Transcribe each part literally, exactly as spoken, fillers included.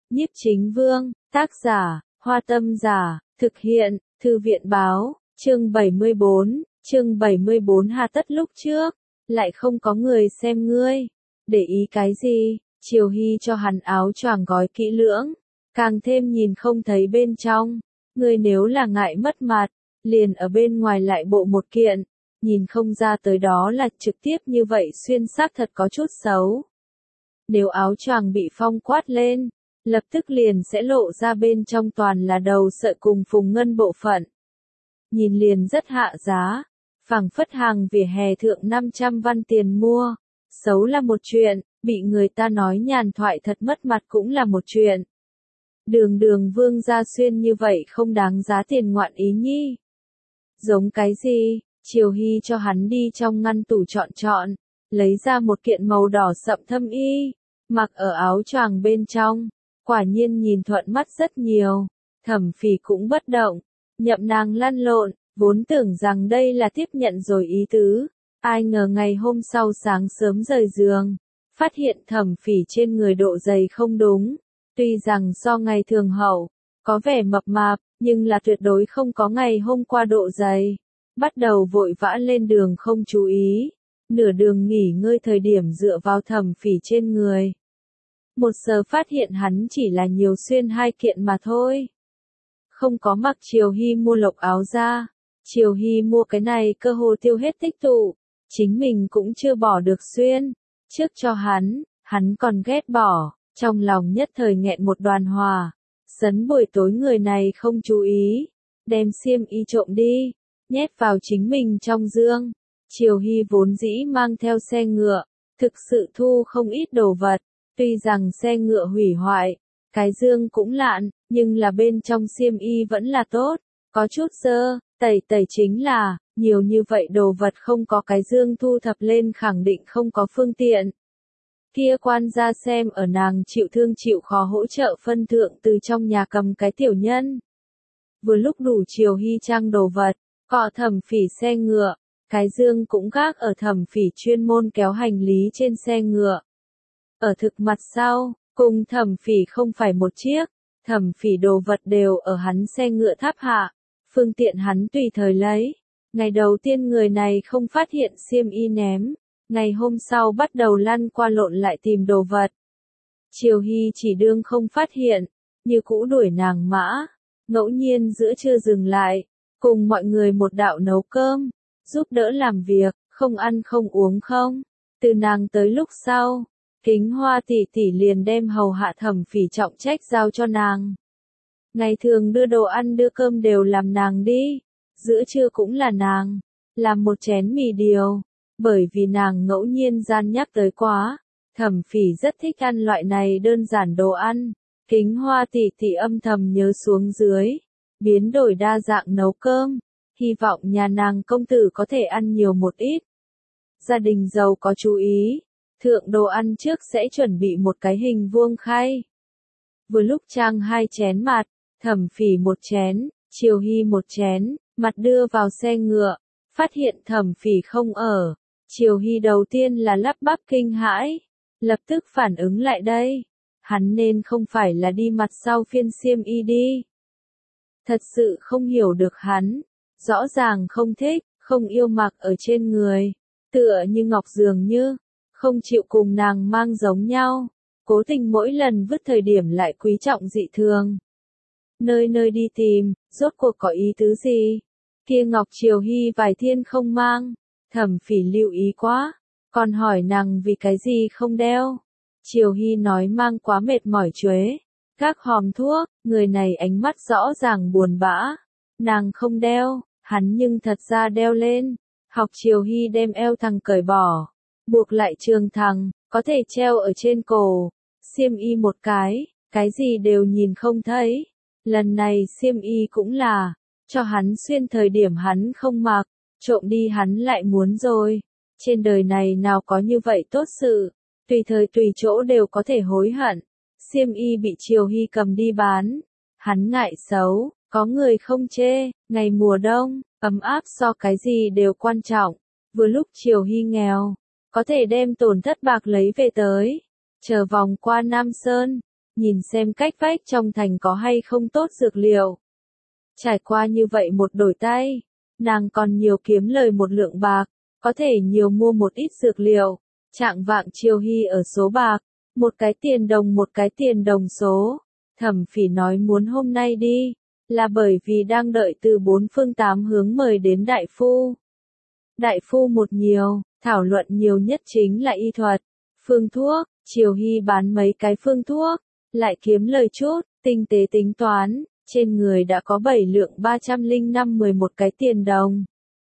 Nhiếp Chính Vương, tác giả, Hoa Tâm Giả, thực hiện, Thư viện báo, chương bảy mươi bốn, chương bảy mươi bốn hà tất lúc trước, lại không có người xem ngươi, để ý cái gì, Triều Hy cho hắn áo choàng gói kỹ lưỡng, càng thêm nhìn không thấy bên trong, ngươi nếu là ngại mất mặt, liền ở bên ngoài lại bộ một kiện, nhìn không ra tới đó là trực tiếp như vậy xuyên xác thật có chút xấu. Nếu áo choàng bị phong quát lên, lập tức liền sẽ lộ ra bên trong toàn là đầu sợi cùng phùng ngân bộ phận. Nhìn liền rất hạ giá, phẳng phất hàng vỉa hè thượng năm trăm văn tiền mua, xấu là một chuyện, bị người ta nói nhàn thoại thật mất mặt cũng là một chuyện. Đường đường vương gia xuyên như vậy không đáng giá tiền ngoạn ý nhi. Giống cái gì, Triều Hy cho hắn đi trong ngăn tủ chọn chọn, lấy ra một kiện màu đỏ sậm thâm y, mặc ở áo choàng bên trong, quả nhiên nhìn thuận mắt rất nhiều, Thẩm Phỉ cũng bất động, nhậm nàng lăn lộn, vốn tưởng rằng đây là tiếp nhận rồi ý tứ, ai ngờ ngày hôm sau sáng sớm rời giường, phát hiện Thẩm Phỉ trên người độ dày không đúng, tuy rằng so ngày thường hậu, có vẻ mập mạp, nhưng là tuyệt đối không có ngày hôm qua độ dày, bắt đầu vội vã lên đường không chú ý, nửa đường nghỉ ngơi thời điểm dựa vào Thẩm Phỉ trên người. Một giờ phát hiện hắn chỉ là nhiều xuyên hai kiện mà thôi. Không có mặc Triều Hy mua lộc áo ra, Triều Hy mua cái này cơ hồ tiêu hết tích tụ, chính mình cũng chưa bỏ được xuyên, trước cho hắn, hắn còn ghét bỏ, trong lòng nhất thời nghẹn một đoàn hòa, sấn buổi tối người này không chú ý, đem xiêm y trộm đi, nhét vào chính mình trong dương. Triều Hy vốn dĩ mang theo xe ngựa, thực sự thu không ít đồ vật. Tuy rằng xe ngựa hủy hoại, cái dương cũng lạn, nhưng là bên trong xiêm y vẫn là tốt, có chút dơ, tẩy tẩy chính là, nhiều như vậy đồ vật không có cái dương thu thập lên khẳng định không có phương tiện. Kia quan gia xem ở nàng chịu thương chịu khó hỗ trợ phân thượng từ trong nhà cầm cái tiểu nhân. Vừa lúc đủ Triều Hy trang đồ vật, cọ Thẩm Phỉ xe ngựa, cái dương cũng gác ở Thẩm Phỉ chuyên môn kéo hành lý trên xe ngựa. Ở thực mặt sau, cùng Thẩm Phỉ không phải một chiếc, Thẩm Phỉ đồ vật đều ở hắn xe ngựa tháp hạ, phương tiện hắn tùy thời lấy. Ngày đầu tiên người này không phát hiện xiêm y ném, ngày hôm sau bắt đầu lăn qua lộn lại tìm đồ vật. Triều Hy chỉ đương không phát hiện, như cũ đuổi nàng mã, ngẫu nhiên giữa trưa dừng lại, cùng mọi người một đạo nấu cơm, giúp đỡ làm việc, không ăn không uống không. Từ nàng tới lúc sau, Kính Hoa tỷ tỷ liền đem hầu hạ Thẩm Phỉ trọng trách giao cho nàng. Ngày thường đưa đồ ăn đưa cơm đều làm nàng đi, giữa trưa cũng là nàng, làm một chén mì điều, bởi vì nàng ngẫu nhiên gian nhắc tới quá, Thẩm Phỉ rất thích ăn loại này đơn giản đồ ăn, Kính Hoa tỷ tỷ âm thầm nhớ xuống dưới, biến đổi đa dạng nấu cơm, hy vọng nhà nàng công tử có thể ăn nhiều một ít. Gia đình giàu có chú ý. Thượng đồ ăn trước sẽ chuẩn bị một cái hình vuông khay. Vừa lúc trang hai chén mặt, Thẩm Phỉ một chén, Triều Hy một chén, mặt đưa vào xe ngựa, phát hiện Thẩm Phỉ không ở. Triều Hy đầu tiên là lắp bắp kinh hãi, lập tức phản ứng lại đây. Hắn nên không phải là đi mặt sau phiên xiêm y đi. Thật sự không hiểu được hắn, rõ ràng không thích, không yêu mặc ở trên người, tựa như ngọc dường như. Không chịu cùng nàng mang giống nhau, cố tình mỗi lần vứt thời điểm lại quý trọng dị thường. Nơi nơi đi tìm, rốt cuộc có ý tứ gì? Kia Ngọc Triều Hy vài thiên không mang, Thẩm Phỉ lưu ý quá, còn hỏi nàng vì cái gì không đeo. Triều Hy nói mang quá mệt mỏi chuế, các hòm thuốc, người này ánh mắt rõ ràng buồn bã. Nàng không đeo, hắn nhưng thật ra đeo lên, học Triều Hy đem eo thằng cởi bỏ. Buộc lại trường thẳng, có thể treo ở trên cổ, xiêm y một cái, cái gì đều nhìn không thấy. Lần này xiêm y cũng là, cho hắn xuyên thời điểm hắn không mặc, trộm đi hắn lại muốn rồi. Trên đời này nào có như vậy tốt sự, tùy thời tùy chỗ đều có thể hối hận. Xiêm y bị Triều Hy cầm đi bán, hắn ngại xấu, có người không chê, ngày mùa đông, ấm áp so cái gì đều quan trọng. Vừa lúc Triều Hy nghèo, có thể đem tổn thất bạc lấy về tới, chờ vòng qua Nam Sơn, nhìn xem cách vách trong thành có hay không tốt dược liệu. Trải qua như vậy một đổi tay, nàng còn nhiều kiếm lời một lượng bạc, có thể nhiều mua một ít dược liệu. Trạng vạng Triều Hy ở số bạc, một cái tiền đồng một cái tiền đồng số. Thẩm Phỉ nói muốn hôm nay đi, là bởi vì đang đợi từ bốn phương tám hướng mời đến đại phu. Đại phu một nhiều, thảo luận nhiều nhất chính là y thuật, phương thuốc. Triều Hy bán mấy cái phương thuốc, lại kiếm lời chút, tinh tế tính toán, trên người đã có bảy lượng ba trăm lẻ năm mười một cái tiền đồng.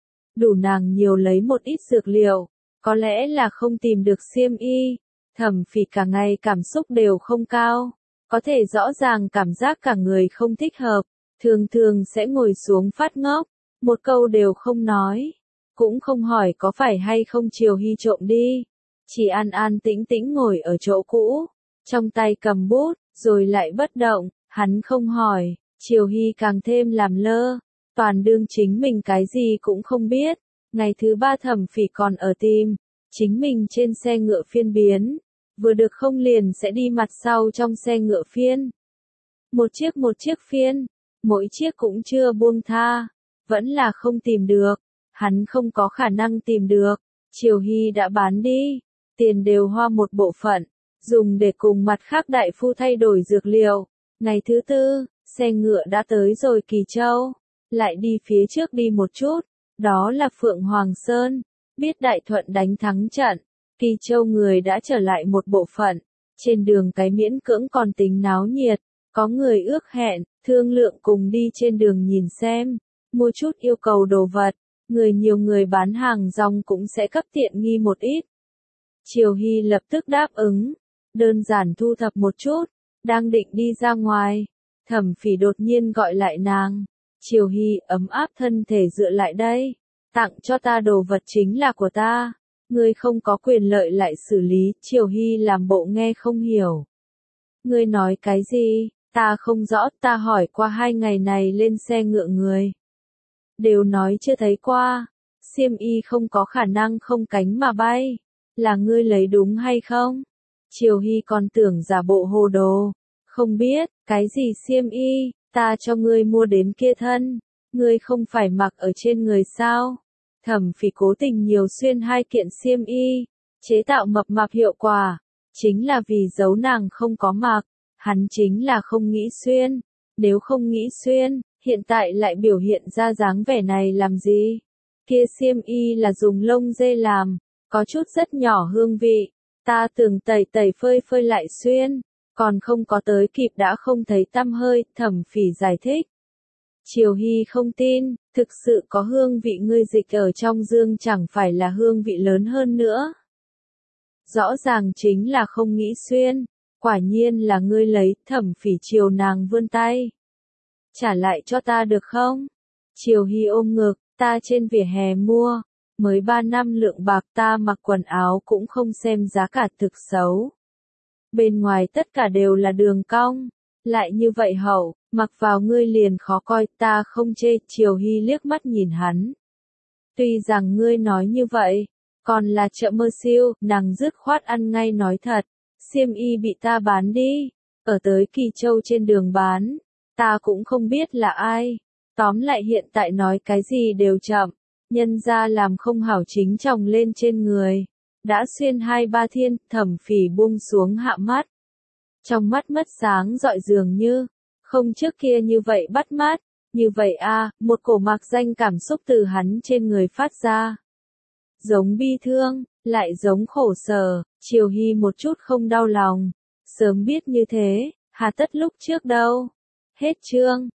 Đủ nàng nhiều lấy một ít dược liệu, có lẽ là không tìm được xiêm y. Thẩm Phỉ cả ngày cảm xúc đều không cao, có thể rõ ràng cảm giác cả người không thích hợp, thường thường sẽ ngồi xuống phát ngốc, một câu đều không nói, cũng không hỏi có phải hay không Triều Hy trộm đi, chỉ an an tĩnh tĩnh ngồi ở chỗ cũ, trong tay cầm bút, rồi lại bất động, hắn không hỏi, Triều Hy càng thêm làm lơ, toàn đương chính mình cái gì cũng không biết. Ngày thứ ba Thẩm Phỉ còn ở tìm, chính mình trên xe ngựa phiên biến, vừa được không liền sẽ đi mặt sau trong xe ngựa phiên. Một chiếc một chiếc phiên, mỗi chiếc cũng chưa buông tha, vẫn là không tìm được, hắn không có khả năng tìm được, Triều Hy đã bán đi, tiền đều hoa một bộ phận, dùng để cùng mặt khác đại phu thay đổi dược liệu. Ngày thứ tư, xe ngựa đã tới rồi Kỳ Châu, lại đi phía trước đi một chút, đó là Phượng Hoàng Sơn, biết Đại Thuận đánh thắng trận, Kỳ Châu người đã trở lại một bộ phận, trên đường cái miễn cưỡng còn tính náo nhiệt, có người ước hẹn, thương lượng cùng đi trên đường nhìn xem, mua chút yêu cầu đồ vật, người nhiều người bán hàng rong cũng sẽ cấp tiện nghi một ít. Triều Hy lập tức đáp ứng, đơn giản thu thập một chút, đang định đi ra ngoài, Thẩm Phỉ đột nhiên gọi lại nàng, Triều Hy ấm áp thân thể dựa lại đây, tặng cho ta đồ vật chính là của ta, ngươi không có quyền lợi lại xử lý. Triều Hy làm bộ nghe không hiểu. Ngươi nói cái gì, ta không rõ, ta hỏi qua hai ngày này lên xe ngựa người. Đều nói chưa thấy qua, xiêm y không có khả năng không cánh mà bay, là ngươi lấy đúng hay không? Triều Hy còn tưởng giả bộ hồ đồ, không biết, cái gì xiêm y, ta cho ngươi mua đến kia thân, ngươi không phải mặc ở trên người sao? Thẩm Phỉ cố tình nhiều xuyên hai kiện xiêm y, chế tạo mập mạp hiệu quả, chính là vì giấu nàng không có mặc, hắn chính là không nghĩ xuyên, nếu không nghĩ xuyên, hiện tại lại biểu hiện ra dáng vẻ này làm gì? Kia xiêm y là dùng lông dê làm, có chút rất nhỏ hương vị, ta tưởng tẩy tẩy phơi phơi lại xuyên, còn không có tới kịp đã không thấy tăm hơi. Thẩm Phỉ giải thích. Triều Hy không tin, thực sự có hương vị, ngươi dịch ở trong dương chẳng phải là hương vị lớn hơn nữa. Rõ ràng chính là không nghĩ xuyên, quả nhiên là ngươi lấy. Thẩm Phỉ chiều nàng vươn tay. Trả lại cho ta được không? Triều Hy ôm ngực, ta trên vỉa hè mua, mới ba năm lượng bạc, ta mặc quần áo cũng không xem giá cả, thực xấu. Bên ngoài tất cả đều là đường cong, lại như vậy hậu, mặc vào ngươi liền khó coi, ta không chê. Triều Hy liếc mắt nhìn hắn. Tuy rằng ngươi nói như vậy, còn là chợ mơ siêu, nàng dứt khoát ăn ngay nói thật, xiêm y bị ta bán đi, ở tới Kỳ Châu trên đường bán, ta cũng không biết là ai, tóm lại hiện tại nói cái gì đều chậm, nhân ra làm không hảo chính chồng lên trên người, đã xuyên hai ba thiên. Thẩm Phỉ buông xuống hạ mắt, trong mắt mất sáng rọi dường như, không trước kia như vậy bắt mắt, như vậy a, một cổ mạc danh cảm xúc từ hắn trên người phát ra. Giống bi thương, lại giống khổ sở. Triều Hy một chút không đau lòng, sớm biết như thế, hà tất lúc trước đâu. Hết chương.